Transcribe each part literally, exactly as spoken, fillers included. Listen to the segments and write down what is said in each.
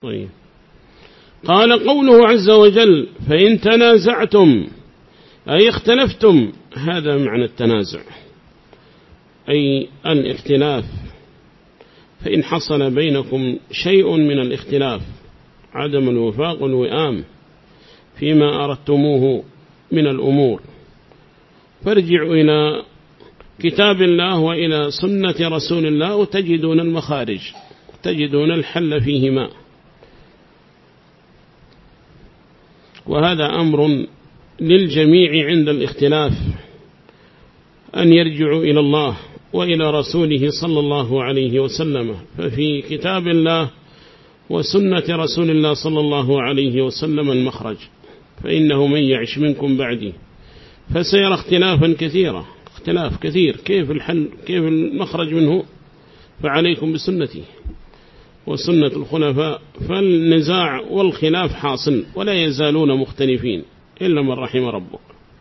طيب. قال قوله عز وجل فإن تنازعتم أي اختلفتم، هذا معنى التنازع أي الاختلاف. فإن حصل بينكم شيء من الاختلاف، عدم الوفاق والوئام فيما أردتموه من الأمور، فارجعوا إلى كتاب الله وإلى سنة رسول الله وتجدون المخارج، تجدون الحل فيهما. وهذا أمر للجميع عند الاختلاف أن يرجعوا إلى الله وإلى رسوله صلى الله عليه وسلم. ففي كتاب الله وسنة رسول الله صلى الله عليه وسلم المخرج. فإنه من يعش منكم بعدي فسيرى اختلافا كثيرا، اختلاف كثير، كيف الحل كيف المخرج منه؟ فعليكم بسنتي وسنة الخلفاء. فالنزاع والخلاف حاصل ولا يزالون مختلفين إلا من رحم ربك.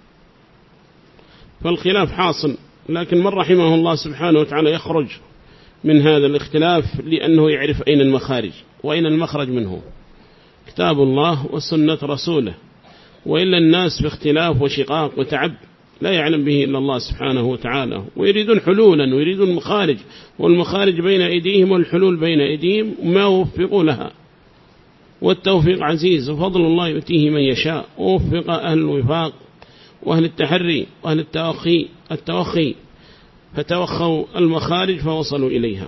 فالخلاف حاصل، لكن من رحمه الله سبحانه وتعالى يخرج من هذا الاختلاف لأنه يعرف أين المخارج وأين المخرج منه، كتاب الله وسنة رسوله. وإلا الناس في اختلاف وشقاق وتعب لا يعلم به إلا الله سبحانه وتعالى، ويريدون حلولا ويريدون مخارج، والمخارج بين أيديهم والحلول بين أيديهم وما وفقوا لها. والتوفيق عزيز وفضل الله يؤتيه من يشاء، ووفق أهل الوفاق وأهل التحري وأهل التوخي التوخي فتوخوا المخارج فوصلوا إليها.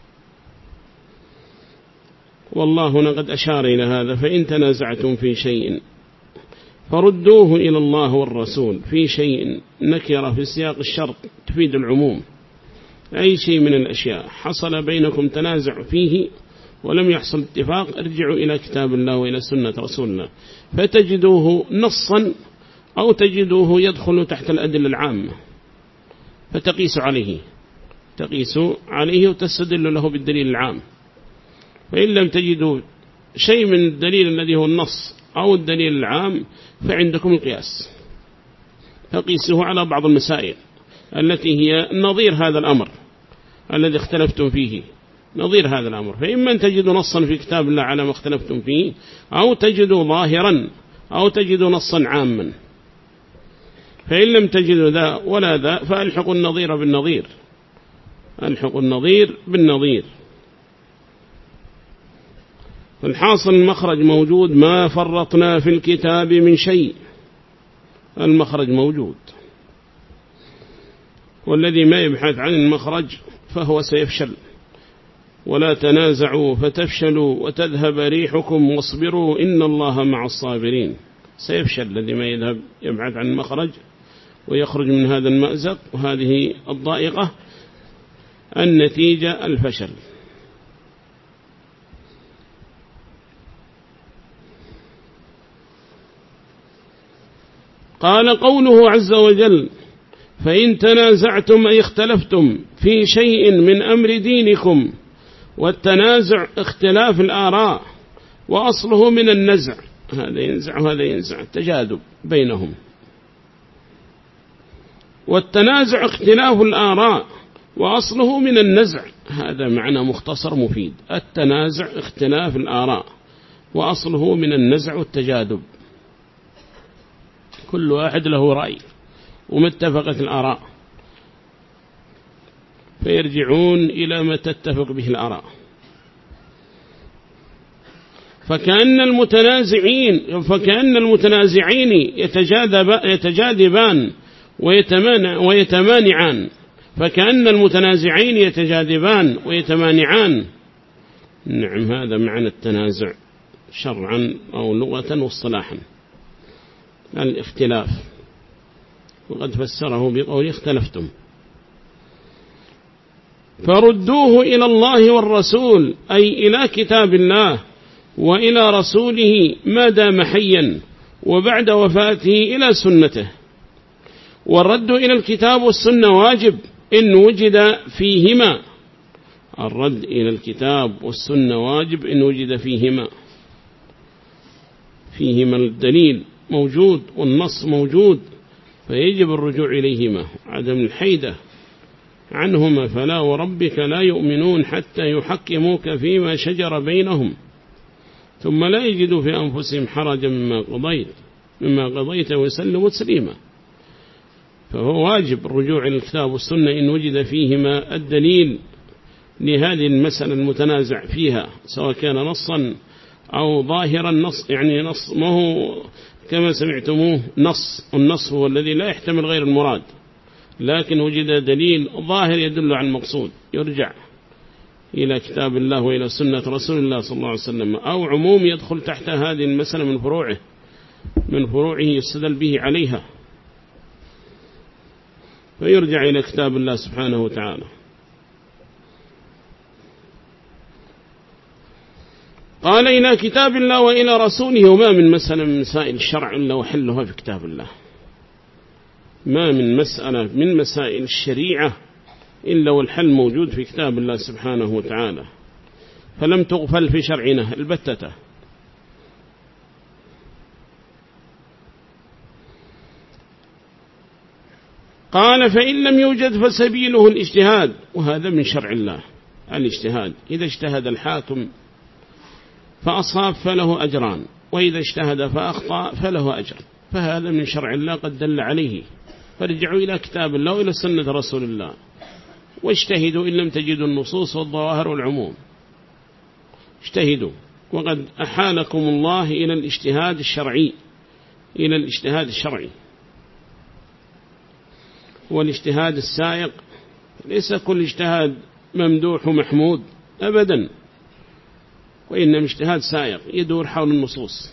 والله هنا قد أشار إلى هذا. فإن تنازعتم في شيء فردوه إلى الله والرسول. في شيء نكرة في سياق الشرط تفيد العموم، أي شيء من الأشياء حصل بينكم تنازع فيه ولم يحصل اتفاق، ارجعوا إلى كتاب الله وإلى سنة رسول الله فتجدوه نصا أو تجدوه يدخل تحت الأدلة العامة فتقيس عليه تقيس عليه وتستدل له بالدليل العام. فإن لم تجدوا شيء من الدليل الذي هو النص أو الدليل العام فعندكم القياس، فقيسه على بعض المسائل التي هي نظير هذا الأمر الذي اختلفتم فيه، نظير هذا الأمر. فإما أن تجدوا نصا في كتاب الله على ما اختلفتم فيه، أو تجدوا ظاهرا، أو تجدوا نصا عاما. فإن لم تجدوا ذا ولا ذا فألحقوا النظير بالنظير، ألحقوا النظير بالنظير. فالحاصل المخرج موجود، ما فرطنا في الكتاب من شيء، المخرج موجود. والذي ما يبحث عن المخرج فهو سيفشل. ولا تنازعوا فتفشلوا وتذهب ريحكم واصبروا إن الله مع الصابرين. سيفشل الذي ما يذهب يبحث عن المخرج ويخرج من هذا المأزق وهذه الضائقة، النتيجة الفشل. قال قوله عز وجل فإن تنازعتم أي اختلفتم في شيء من أمر دينكم. والتنازع اختلاف الآراء، وأصله من النزع، هذا ينزع وهذا ينزع، تجاذب بينهم. والتنازع اختلاف الآراء وأصله من النزع، هذا معنى مختصر مفيد. التنازع اختلاف الآراء وأصله من النزع والتجاذب، كل واحد له رأي ومتفقت الآراء، فيرجعون إلى ما تتفق به الآراء. فكأن المتنازعين فكأن المتنازعين يتجاذبان ويتمانعان فكأن المتنازعين يتجاذبان ويتمانعان. نعم، هذا معنى التنازع شرعا أو لغة واصطلاحا، الاختلاف. وقد فسره بقول اختلفتم. فردوه إلى الله والرسول، أي إلى كتاب الله وإلى رسوله ما دام حيا، وبعد وفاته إلى سنته. والرد إلى الكتاب والسنة واجب إن وجد فيهما، الرد إلى الكتاب والسنة واجب إن وجد فيهما فيهما الدليل موجود والنص موجود، فيجب الرجوع إليهما، عدم الحيدة عنهما. فلا وربك لا يؤمنون حتى يحكموك فيما شجر بينهم ثم لا يجدوا في أنفسهم حرجا مما قضيت مما قضيت ويسلموا تسليما. فهو واجب الرجوع إلى الكتاب والسنة إن وجد فيهما الدليل لهذه المسألة المتنازع فيها، سواء كان نصا أو ظاهرا. نص يعني نص ما هو كما سمعتموه نص، النص هو الذي لا يحتمل غير المراد، لكن وجد دليل ظاهر يدل على المقصود، يرجع إلى كتاب الله وإلى سنة رسول الله صلى الله عليه وسلم، أو عموم يدخل تحت هذه المسألة من فروعه من فروعه يستدل به عليها، فيرجع إلى كتاب الله سبحانه وتعالى. قال إلى كتاب الله وإلى رسوله. وما من مسألة من مسائل الشرع إلا وحلها في كتاب الله، ما من مسألة من مسائل الشريعة إلا والحل موجود في كتاب الله سبحانه وتعالى، فلم تغفل في شرعنا البتة. قال فإن لم يوجد فسبيله الاجتهاد، وهذا من شرع الله الاجتهاد. إذا اجتهد الحاكم فأصاب فله أجران، وإذا اجتهد فأخطأ فله أجر، فهذا من شرع الله قد دل عليه. فارجعوا إلى كتاب الله وإلى سنة رسول الله واجتهدوا إن لم تجدوا النصوص والظواهر والعموم، اجتهدوا. وقد أحالكم الله إلى الاجتهاد الشرعي إلى الاجتهاد الشرعي والاجتهاد السائق. ليس كل اجتهاد ممدوح ومحمود أبدا، وإنما اجتهاد سائق يدور حول النصوص.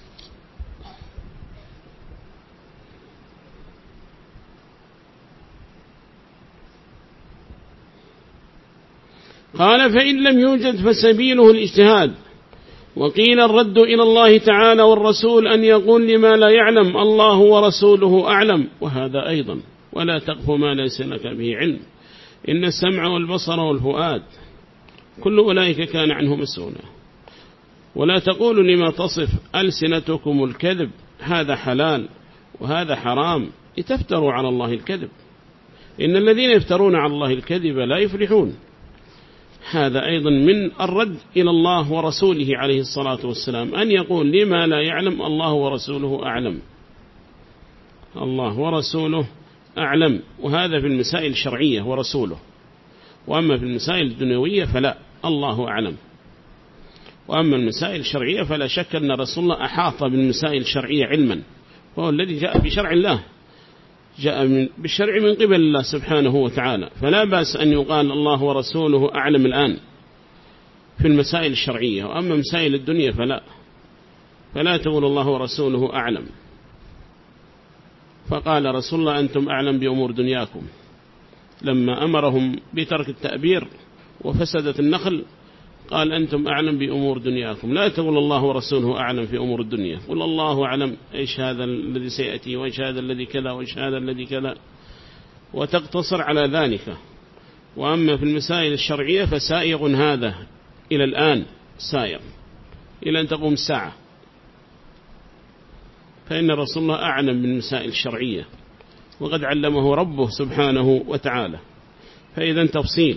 قال فإن لم يوجد فسبيله الاجتهاد. وقيل الرد إلى الله تعالى والرسول أن يقول لما لا يعلم الله ورسوله أعلم، وهذا أيضا ولا تقف ما ليس لك به علم إن السمع والبصر والفؤاد كل أولئك كان عنه مسؤولا. ولا تقولوا لما تصف ألسنتكم الكذب هذا حلال وهذا حرام لتفتروا على الله الكذب، إن الذين يفترون على الله الكذب لا يفلحون. هذا أيضا من الرد إلى الله ورسوله عليه الصلاة والسلام، أن يقول لما لا يعلم الله ورسوله أعلم، الله ورسوله أعلم. وهذا في المسائل الشرعية ورسوله، وأما في المسائل الدنيوية فلا، الله أعلم. وأما المسائل الشرعية فلا شك أن رسول الله أحاط بالمسائل الشرعية علما، وهو الذي جاء بشرع الله، جاء من بالشرع من قبل الله سبحانه وتعالى. فلا بأس أن يقال الله ورسوله أعلم الآن في المسائل الشرعية، وأما مسائل الدنيا فلا فلا تقول الله ورسوله أعلم. فقال رسول الله أنتم أعلم بأمور دنياكم لما أمرهم بترك التأبير وفسدت النخل، قال أنتم أعلم بأمور دنياكم. لا تقول الله ورسوله أعلم في أمور الدنيا، قل الله أعلم إيش هذا الذي سيأتي وإيش هذا الذي كذا وإيش هذا الذي كذا، وتقتصر على ذلك. وأما في المسائل الشرعية فسائغ هذا إلى الآن، سائغ إلى أن تقوم الساعة، فإن رسول الله أعلم بالمسائل الشرعية وقد علمه ربه سبحانه وتعالى. فإذا تفصيل.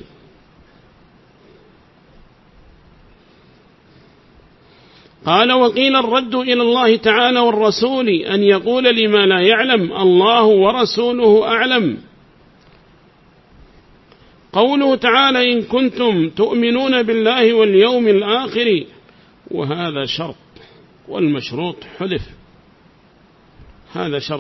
قال وقيل الرد إلى الله تعالى والرسول أن يقول لما لا يعلم الله ورسوله أعلم. قوله تعالى إن كنتم تؤمنون بالله واليوم الآخر، وهذا شرط والمشروط حذف، هذا شرط.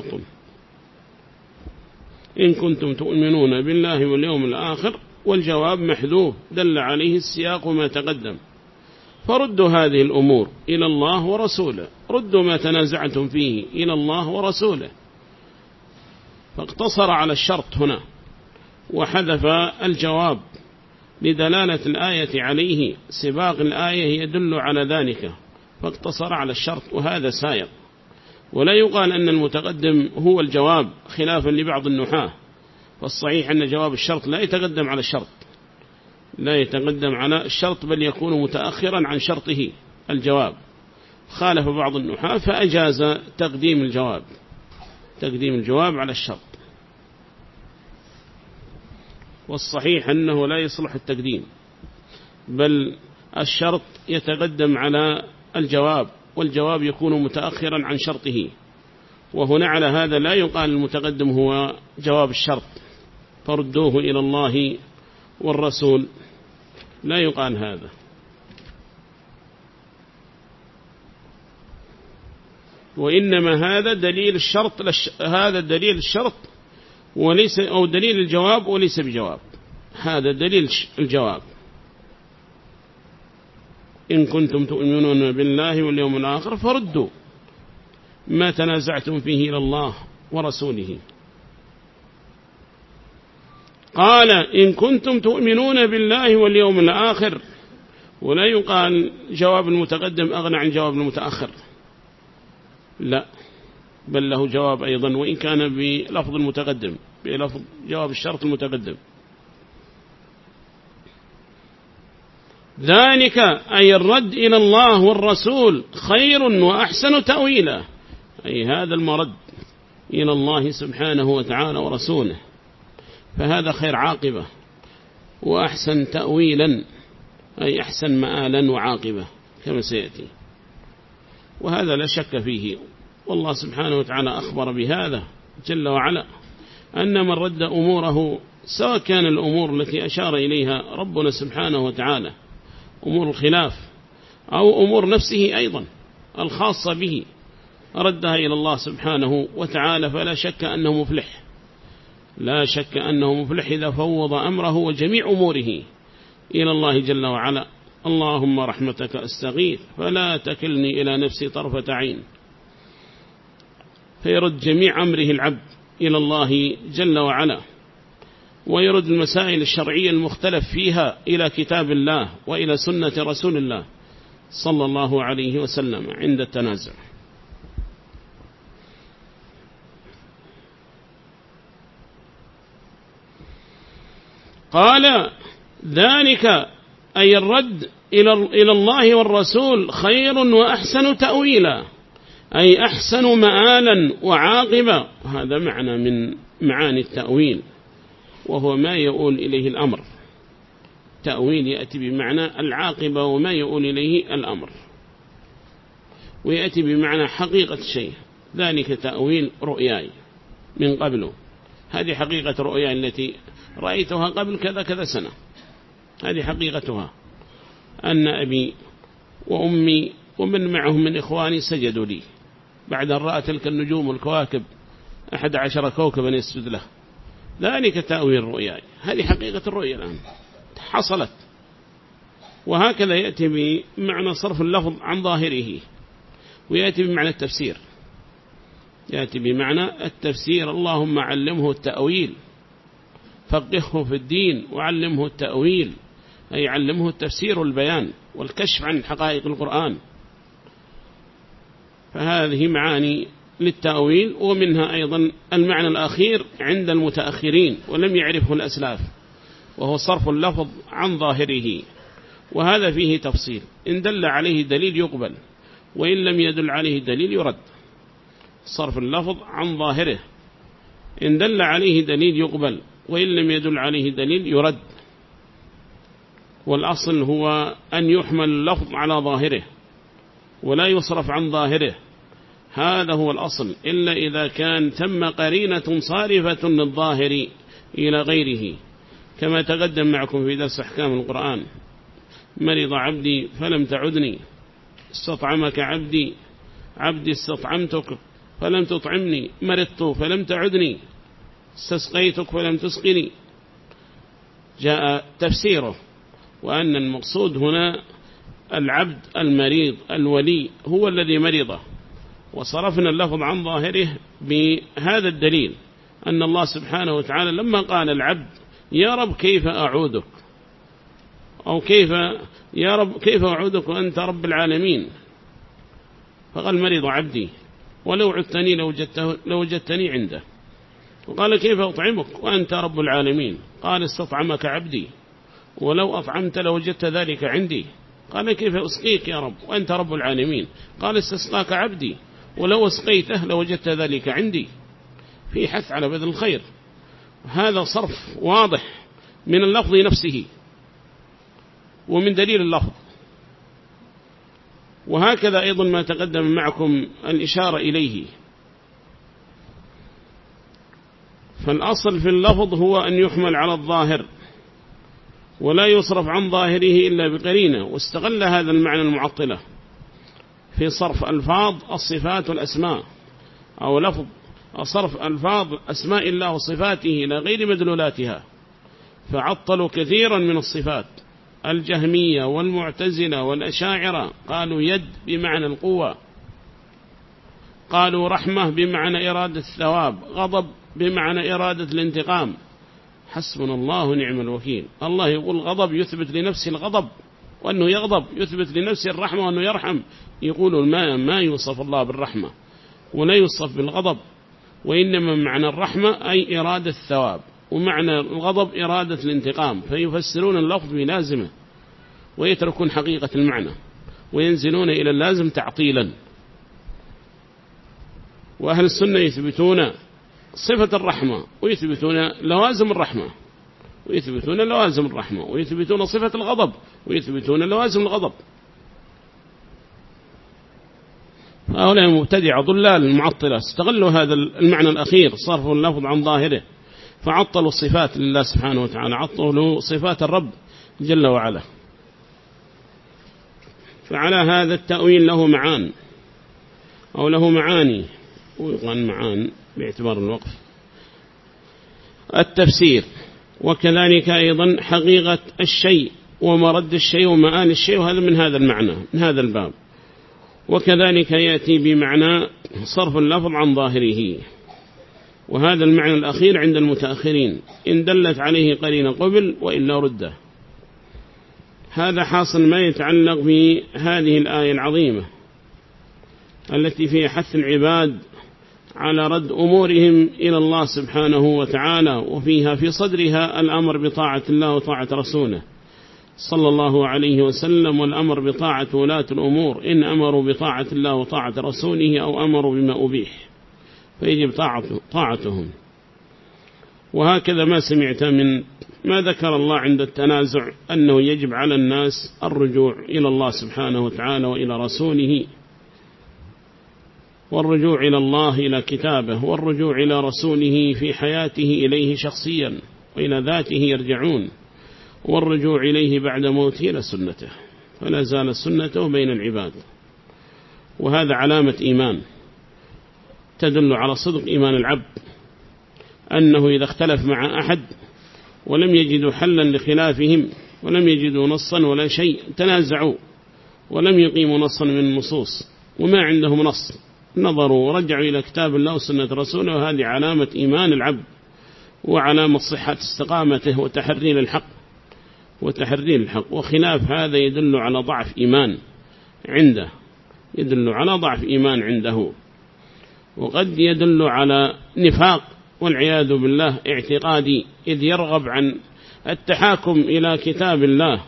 إن كنتم تؤمنون بالله واليوم الآخر، والجواب محذوف دل عليه السياق ما تقدم. فردوا هذه الأمور إلى الله ورسوله، ردوا ما تنازعتم فيه إلى الله ورسوله. فاقتصر على الشرط هنا وحذف الجواب لدلالة الآية عليه، سباق الآية يدل على ذلك، فاقتصر على الشرط، وهذا سائق. ولا يقال أن المتقدم هو الجواب خلافا لبعض النحاة، فالصحيح أن جواب الشرط لا يتقدم على الشرط، لا يتقدم على الشرط بل يكون متأخرا عن شرطه الجواب. خالف بعض النحاة فأجاز تقديم الجواب تقديم الجواب على الشرط، والصحيح أنه لا يصلح التقديم، بل الشرط يتقدم على الجواب، والجواب يكون متأخرا عن شرطه، وهنا على هذا لا يقال المتقدم هو جواب الشرط فردوه إلى الله والرسول، لا يقال هذا. وإنما هذا دليل الشرط لش... هذا دليل الشرط وليس، أو دليل الجواب وليس بجواب، هذا دليل الجواب. إن كنتم تؤمنون بالله واليوم الآخر فردوا ما تنازعتم فيه إلى الله ورسوله. قال إن كنتم تؤمنون بالله واليوم الآخر، ولا يقال جواب المتقدم أغنى عن جواب المتأخر، لا، بل له جواب أيضا وإن كان بلفظ المتقدم، بلفظ جواب الشرط المتقدم. ذلك أي الرد إلى الله والرسول خير وأحسن تأويلا، أي هذا المرد إلى الله سبحانه وتعالى ورسوله، فهذا خير عاقبة وأحسن تأويلا، أي أحسن مآلا وعاقبة كما سيأتي، وهذا لا شك فيه. والله سبحانه وتعالى أخبر بهذا جل وعلا، أن من رد أموره سواء كان الأمور التي أشار إليها ربنا سبحانه وتعالى أمور الخلاف أو أمور نفسه أيضا الخاصة به، ردها إلى الله سبحانه وتعالى، فلا شك أنه مفلح، لا شك أنه مفلح إذا فوض أمره وجميع أموره إلى الله جل وعلا. اللهم رحمتك أستغيث فلا تكلني إلى نفسي طرفة عين، فيرد جميع أمره العبد إلى الله جل وعلا، ويرد المسائل الشرعية المختلف فيها إلى كتاب الله وإلى سنة رسول الله صلى الله عليه وسلم عند التنازع. قال ذلك أي الرد إلى الله والرسول خير وأحسن تأويلا، أي أحسن مآلا وعاقبة، هذا معنى من معاني التأويل، وهو ما يؤول إليه الأمر. تأويل يأتي بمعنى العاقبة وما يؤول إليه الأمر، ويأتي بمعنى حقيقة الشيء. ذلك تأويل رؤياي من قبله، هذه حقيقة رؤياي التي رأيتها قبل كذا كذا سنة، هذه حقيقتها، أن أبي وأمي ومن معهم من إخواني سجدوا لي بعد أن رأى تلك النجوم والكواكب أحد عشر كوكبا يسجد له. ذلك تأويل رؤياي، هذه حقيقة الرؤيا الآن حصلت. وهكذا يأتي بمعنى صرف اللفظ عن ظاهره، ويأتي بمعنى التفسير، يأتي بمعنى التفسير. اللهم علمه التأويل، فقهه في الدين وعلمه التأويل، أي علمه التفسير والبيان والكشف عن حقائق القرآن. فهذه معاني للتأويل، ومنها أيضا المعنى الأخير عند المتأخرين ولم يعرفه الأسلاف، وهو صرف اللفظ عن ظاهره، وهذا فيه تفصيل. إن دل عليه دليل يقبل، وإن لم يدل عليه دليل يرد. صرف اللفظ عن ظاهره، إن دل عليه دليل يقبل، وإن لم يدل عليه دليل يرد. والأصل هو أن يحمل اللفظ على ظاهره ولا يصرف عن ظاهره، هذا هو الأصل، إلا إذا كان ثم قرينة صارفة للظاهر إلى غيره، كما تقدم معكم في درس أحكام القرآن: مرض عبدي فلم تعدني، استطعمك عبدي عبدي استطعمتك فلم تطعمني، مرضت فلم تعدني، استسقيتك فلم تسقني. جاء تفسيره، وأن المقصود هنا العبد المريض الولي هو الذي مرضه، وصرفنا اللفظ عن ظاهره بهذا الدليل، أن الله سبحانه وتعالى لما قال العبد يا رب كيف أعودك، أو كيف يا رب كيف أعودك وأنت رب العالمين، فقال مرض عبدي ولو عدتني لوجدتني عنده. وقال كيف أطعمك وأنت رب العالمين، قال استطعمك عبدي ولو أطعمت لوجدت ذلك عندي. قال كيف أسقيك يا رب وأنت رب العالمين، قال استسقاك عبدي ولو أسقيته لوجدت ذلك عندي. في حث على بذل الخير. هذا صرف واضح من اللفظ نفسه ومن دليل اللفظ. وهكذا أيضا ما تقدم معكم الإشارة إليه. فالأصل في اللفظ هو أن يحمل على الظاهر ولا يصرف عن ظاهره إلا بقرينة، واستغل هذا المعنى المعطلة في صرف ألفاظ الصفات والأسماء، أو لفظ صرف ألفاظ أسماء الله وصفاته إلى غير مدلولاتها، فعطلوا كثيرا من الصفات. الجهمية والمعتزلة والأشاعرة قالوا يد بمعنى القوة، قالوا رحمة بمعنى إرادة الثواب، غضب بمعنى إرادة الانتقام. حسبنا الله ونعم الوكيل. الله يقول غضب يثبت لنفسه الغضب وأنه يغضب، يثبت لنفسه الرحمة وأنه يرحم. يقولون ما, ما يوصف الله بالرحمة ولا يوصف بالغضب، وإنما معنى الرحمة أي إرادة الثواب، ومعنى الغضب إرادة الانتقام، فيفسرون اللفظ بلازمة ويتركون حقيقة المعنى وينزلون إلى اللازم تعطيلا. وأهل السنة يثبتون صفة الرحمة ويثبتون لوازم الرحمة ويثبتون لوازم الرحمة، ويثبتون صفة الغضب ويثبتون لوازم الغضب. هؤلاء المبتدعة ضلال المعطلة استغلوا هذا المعنى الأخير، صرفوا اللفظ عن ظاهره، فعطلوا الصفات لله سبحانه وتعالى، عطلوا صفات الرب جل وعلا. فعلى هذا التأويل له معان أو له معاني، ويقال معان باعتبار الوقف. التفسير، وكذلك أيضا حقيقة الشيء ومرد الشيء ومآل الشيء، وهذا من هذا المعنى من هذا الباب. وكذلك يأتي بمعنى صرف اللفظ عن ظاهره، وهذا المعنى الأخير عند المتأخرين إن دلت عليه قرينة قبل وإلا رده. هذا حاصل ما يتعلق بهذه الآية العظيمة التي فيها حث العباد على رد أمورهم إلى الله سبحانه وتعالى، وفيها في صدرها الأمر بطاعة الله وطاعة رسوله صلى الله عليه وسلم، والأمر بطاعة ولاة الأمور إن أمروا بطاعة الله وطاعة رسوله أو أمروا بما أبيح فيجب طاعته طاعتهم. وهكذا ما سمعت من ما ذكر الله عند التنازع أنه يجب على الناس الرجوع إلى الله سبحانه وتعالى وإلى رسوله، والرجوع إلى الله إلى كتابه، والرجوع إلى رسوله في حياته إليه شخصيا وإلى ذاته يرجعون، والرجوع إليه بعد موته إلى سنته، فلا زال سنته بين العباد. وهذا علامة إيمان تدل على صدق إيمان العبد، أنه إذا اختلف مع أحد ولم يجدوا حلا لخلافهم ولم يجدوا نصا ولا شيء، تنازعوا ولم يقيموا نصا من النصوص وما عندهم نص، نظروا ورجعوا إلى كتاب الله وسنة رسوله، وهذه علامة إيمان العبد وعلامة صحة استقامته وتحرير الحق وتحرير الحق. وخلاف هذا يدل على ضعف إيمان عنده، يدل على ضعف إيمان عنده، وقد يدل على نفاق والعياذ بالله اعتقادي، إذ يرغب عن التحاكم إلى كتاب الله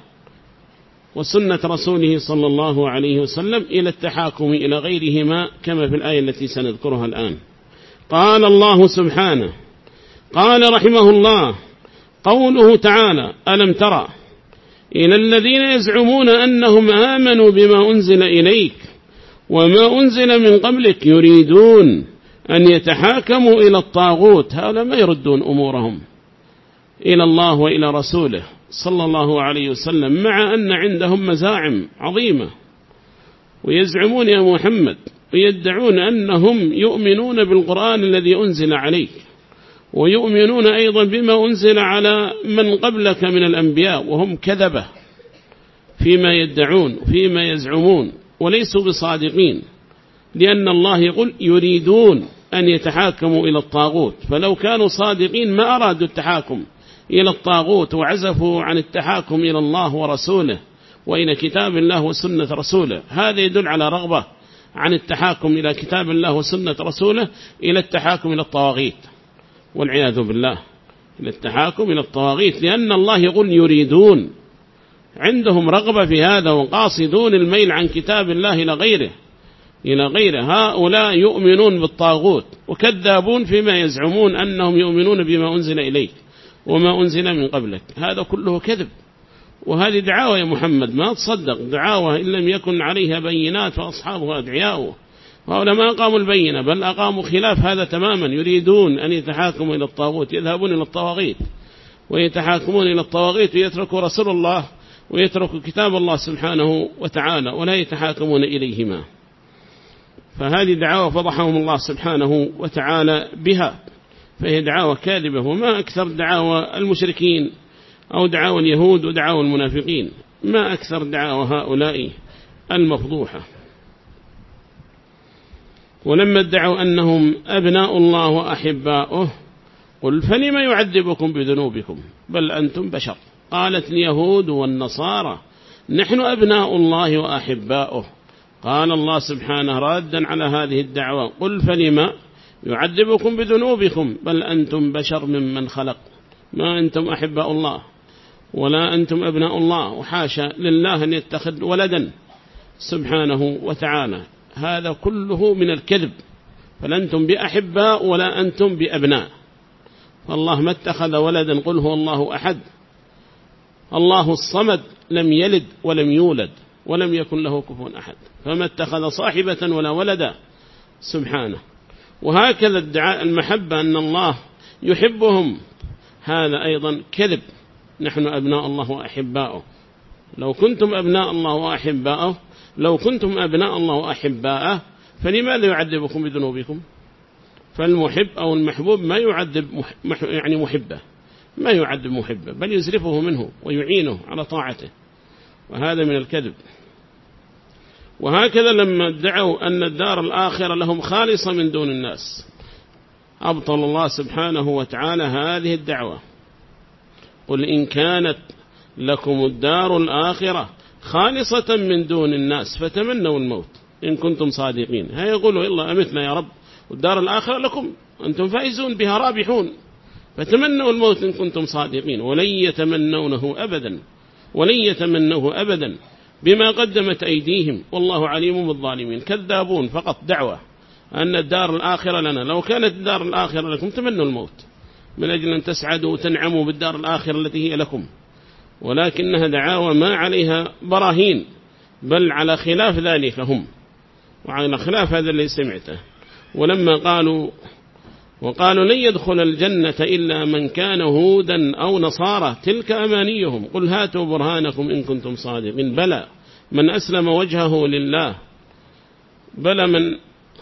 وسنة رسوله صلى الله عليه وسلم إلى التحاكم إلى غيرهما، كما في الآية التي سنذكرها الآن. قال الله سبحانه، قال رحمه الله، قوله تعالى: ألم ترى إلى الذين يزعمون أنهم آمنوا بما أنزل إليك وما أنزل من قبلك يريدون أن يتحاكموا إلى الطاغوت. هؤلاء ما يردون أمورهم إلى الله وإلى رسوله صلى الله عليه وسلم، مع أن عندهم مزاعم عظيمة، ويزعمون يا محمد ويدعون أنهم يؤمنون بالقرآن الذي أنزل عليك، ويؤمنون أيضا بما أنزل على من قبلك من الأنبياء، وهم كذبة فيما يدعون فيما يزعمون وليسوا بصادقين، لأن الله يقول يريدون أن يتحاكموا إلى الطاغوت، فلو كانوا صادقين ما أرادوا التحاكم إلى الطاغوت وعزفوا عن التحاكم إلى الله ورسوله وإلى كتاب الله وسنة رسوله. هذا يدل على رغبة عن التحاكم إلى كتاب الله وسنة رسوله إلى التحاكم إلى الطواغيت والعياذ بالله، إلى التحاكم إلى الطواغيت، لأن الله يقول يريدون، عندهم رغبة في هذا وقاصدون الميل عن كتاب الله إلى غيره إلى غيره. هؤلاء يؤمنون بالطاغوت وكذابون فيما يزعمون أنهم يؤمنون بما أنزل إليك وما أنزل من قبلك، هذا كله كذب وهذه دعاوى يا محمد ما تصدق، دعاوى إن لم يكن عليها بينات فأصحابها أدعياء، وهؤلاء ما أقاموا البينة بل أقاموا خلاف هذا تماما، يريدون أن يتحاكموا إلى الطاغوت، يذهبون إلى الطواغيت ويتحاكمون إلى الطواغيت ويتركوا رسول الله ويتركوا كتاب الله سبحانه وتعالى ولا يتحاكمون إليهما. فهذه دعاوى فضحهم الله سبحانه وتعالى بها، فهي دعاوى كاذبة، وما أكثر دعاوى المشركين أو دعاوى اليهود ودعاوى المنافقين، ما أكثر دعاوى هؤلاء المفضوحة. ولما ادعوا أنهم أبناء الله وأحباؤه قل فلم يعذبكم بذنوبكم بل أنتم بشر. قالت اليهود والنصارى نحن أبناء الله وأحباؤه. قال الله سبحانه رادا على هذه الدعوة قل فلم يعذبكم بذنوبكم بل أنتم بشر ممن خلق، ما أنتم أحباء الله ولا أنتم أبناء الله، وحاشا لله أن يتخذ ولدا سبحانه وتعالى، هذا كله من الكذب. فلنتم بأحباء ولا أنتم بأبناء، فالله ما اتخذ ولدا، قل هو الله أحد الله الصمد لم يلد ولم يولد ولم يكن له كفوا أحد، فما اتخذ صاحبة ولا ولدا سبحانه. وهكذا ادعاء المحبة أن الله يحبهم هذا أيضا كذب. نحن أبناء الله وأحباؤه، لو كنتم أبناء الله وأحباؤه لو كنتم أبناء الله وأحباؤه فلماذا يعذبكم بذنوبكم؟ فالمحب أو المحبوب ما يعذب مح يعني محبه، ما يعذب محبه بل يزرفه منه ويعينه على طاعته، وهذا من الكذب. وهكذا لما ادعوا أن الدار الآخرة لهم خالصة من دون الناس أبطل الله سبحانه وتعالى هذه الدعوة. قل إن كانت لكم الدار الآخرة خالصة من دون الناس فتمنوا الموت إن كنتم صادقين. هيا يقولوا إلا أمتنا يا رب والدار الآخرة لكم أنتم فائزون بها رابحون، فتمنوا الموت إن كنتم صادقين، ولن يتمنونه أبدا ولن يتمنوه أبدا بما قدمت أيديهم والله عليم بالظالمين. كذابون فقط دعوة أن الدار الآخرة لنا، لو كانت الدار الآخرة لكم تمنوا الموت من أجل أن تسعدوا وتنعموا بالدار الآخرة التي هي لكم، ولكنها دعاوى ما عليها براهين بل على خلاف ذلك هم وعلى خلاف هذا اللي سمعته. ولما قالوا وقالوا لن يدخل الجنة إلا من كان هودا أو نصارى تلك أمانيهم قل هاتوا برهانكم إن كنتم صادقين بلى من أسلم وجهه لله بلى من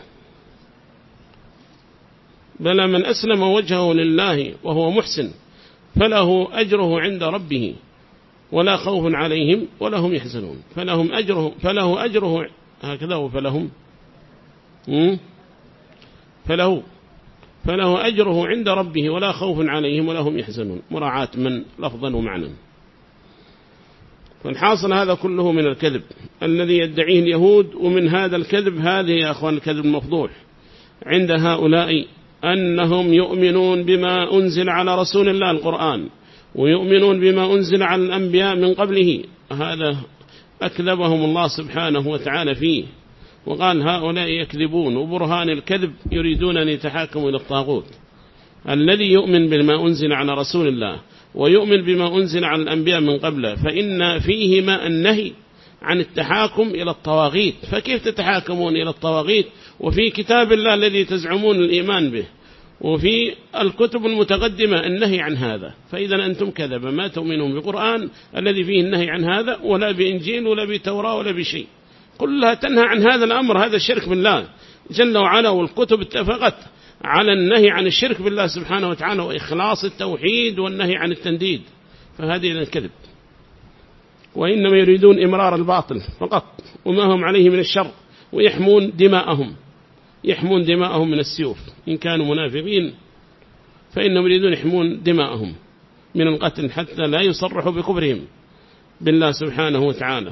بلى من أسلم وجهه لله وهو محسن فله أجره عند ربه ولا خوف عليهم ولا هم يحزنون. فلهم أجره فله أجره هكذا وفلهم فله فله أجره عند ربه ولا خوف عليهم ولا هم يحزنون، مراعاة من لفظا ومعنى. فالحاصل هذا كله من الكذب الذي يدعيه اليهود، ومن هذا الكذب هذه يا أخوان الكذب المفضوح عند هؤلاء أنهم يؤمنون بما أنزل على رسول الله القرآن ويؤمنون بما أنزل على الأنبياء من قبله، هذا أكذبهم الله سبحانه وتعالى فيه، وقال هؤلاء يكذبون، وبرهان الكذب يريدون أن يتحاكموا إلى الطاغوت. الذي يؤمن بما أنزل على رسول الله ويؤمن بما أنزل على الأنبياء من قبله فإن فيهما النهي عن التحاكم إلى الطواغيت، فكيف تتحاكمون إلى الطواغيت وفي كتاب الله الذي تزعمون الإيمان به وفي الكتب المتقدمة النهي عن هذا؟ فإذا أنتم كذبا، ما تؤمنون بقرآن الذي فيه النهي عن هذا ولا بإنجيل ولا بتوراة ولا بشيء، كلها تنهى عن هذا الأمر، هذا الشرك بالله جل وعلا. والكتب اتفقت على النهي عن الشرك بالله سبحانه وتعالى وإخلاص التوحيد والنهي عن التنديد، فهذه الكذب. وإنما يريدون إمرار الباطل فقط وما هم عليه من الشر، ويحمون دماءهم يحمون دماءهم من السيوف، إن كانوا منافقين فإنهم يريدون يحمون دماءهم من القتل حتى لا يصرحوا بكفرهم بالله سبحانه وتعالى.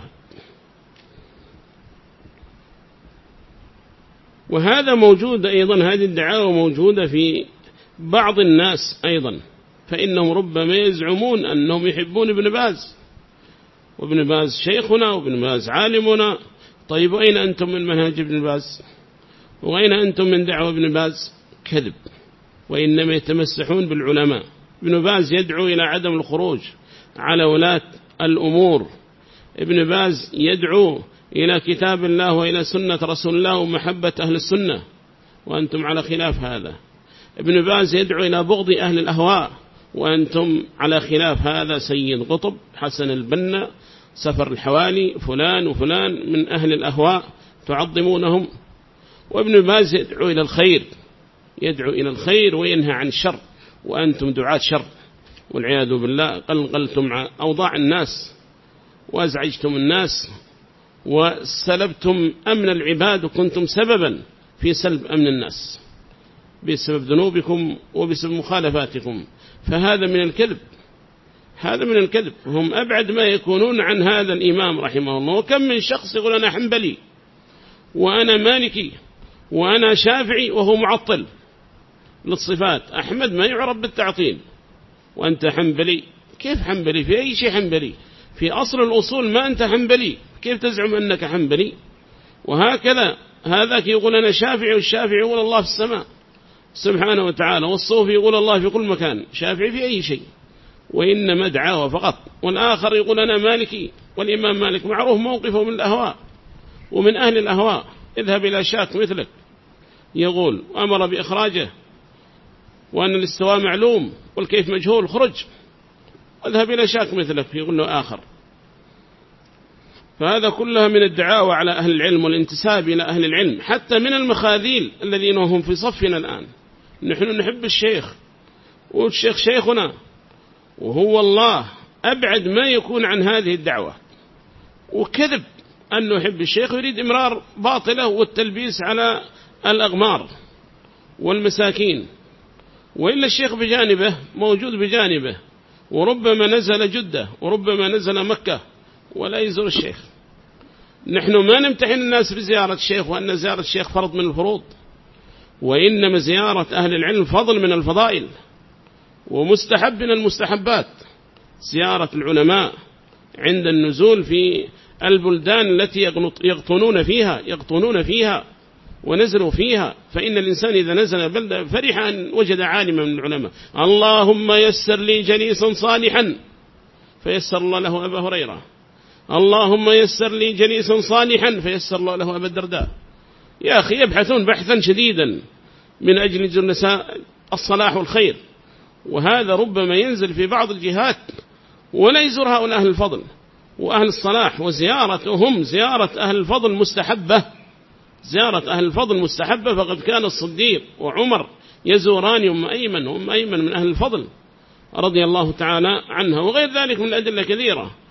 وهذا موجود أيضا، هذه الدعاوى موجودة في بعض الناس أيضا، فإنهم ربما يزعمون أنهم يحبون ابن باز، وابن باز شيخنا وابن باز عالمنا. طيب وأين أنتم من منهج ابن باز؟ وأين أنتم من دعوة ابن باز؟ كذب، وإنما يتمسحون بالعلماء. ابن باز يدعو إلى عدم الخروج على ولاة الأمور. ابن باز يدعو إلى كتاب الله وإلى سنة رسول الله ومحبة أهل السنة، وأنتم على خلاف هذا. ابن باز يدعو إلى بغض أهل الأهواء، وأنتم على خلاف هذا. سيد قطب، حسن البنا، سفر الحوالي، فلان وفلان من أهل الأهواء تعظمونهم. وابن باز يدعو إلى الخير، يدعو إلى الخير وينهى عن الشر، وأنتم دعاة شر والعياذ بالله. قلقلتم أوضاع الناس وأزعجتم الناس وسلبتم أمن العباد، وكنتم سببا في سلب أمن الناس بسبب ذنوبكم وبسبب مخالفاتكم. فهذا من الكذب، هذا من الكذب. هم أبعد ما يكونون عن هذا الإمام رحمه الله. وكم من شخص يقول أنا حنبلي وأنا مالكي وأنا شافعي وهو معطل للصفات. أحمد ما يعرف بالتعطيل وأنت حنبلي. كيف حنبلي؟ في أي شيء حنبلي؟ في أصل الأصول ما أنت حنبلي، كيف تزعم أنك حنبلي؟ وهكذا هذاك يقول أنا شافعي، والشافعي يقول الله في السماء سبحانه وتعالى، والصوفي يقول الله في كل مكان. شافعي في أي شيء؟ وإنما دعاوى فقط. والآخر يقول أنا مالكي، والإمام مالك معروف موقفه من الأهواء ومن أهل الأهواء. اذهب إلى شاك مثلك يقول أمر بإخراجه، وأن الاستواء معلوم والكيف مجهول، خرج. اذهب إلى شاك مثلك يقول له آخر. فهذا كلها من الدعاوى على أهل العلم والانتساب إلى أهل العلم، حتى من المخاذيل الذين هم في صفنا الآن. نحن نحب الشيخ والشيخ شيخنا، وهو الله أبعد ما يكون عن هذه الدعوة. وكذب أنه يحب الشيخ، يريد إمرار باطله والتلبيس على الأغمار والمساكين. وإلا الشيخ بجانبه موجود بجانبه، وربما نزل جدة وربما نزل مكة ولا يزور الشيخ. نحن ما نمتحن الناس بزيارة الشيخ وأن زيارة الشيخ فرض من الفروض، وإنما زيارة أهل العلم فضل من الفضائل ومستحب من المستحبات. زيارة العلماء عند النزول في البلدان التي يقطنون فيها يقطنون فيها ونزلوا فيها. فإن الإنسان إذا نزل بلدة فرح أن وجد عالما من العلماء. اللهم يسر لي جليسا صالحا، فيسر الله له أبا هريرة. اللهم يسر لي جليسا صالحا، فيسر الله له أبا الدرداء. يا أخي يبحثون بحثا شديدا من أجل جلساء الصلاح والخير، وهذا ربما ينزل في بعض الجهات ولا يزور هؤلاء أهل الفضل وأهل الصلاح. وزيارتهم زيارة أهل الفضل مستحبة، زيارة أهل الفضل مستحبة. فقد كان الصديق وعمر يزوران أم أيمن، وأم أيمن من أهل الفضل رضي الله تعالى عنها، وغير ذلك من الأدلة كثيرة.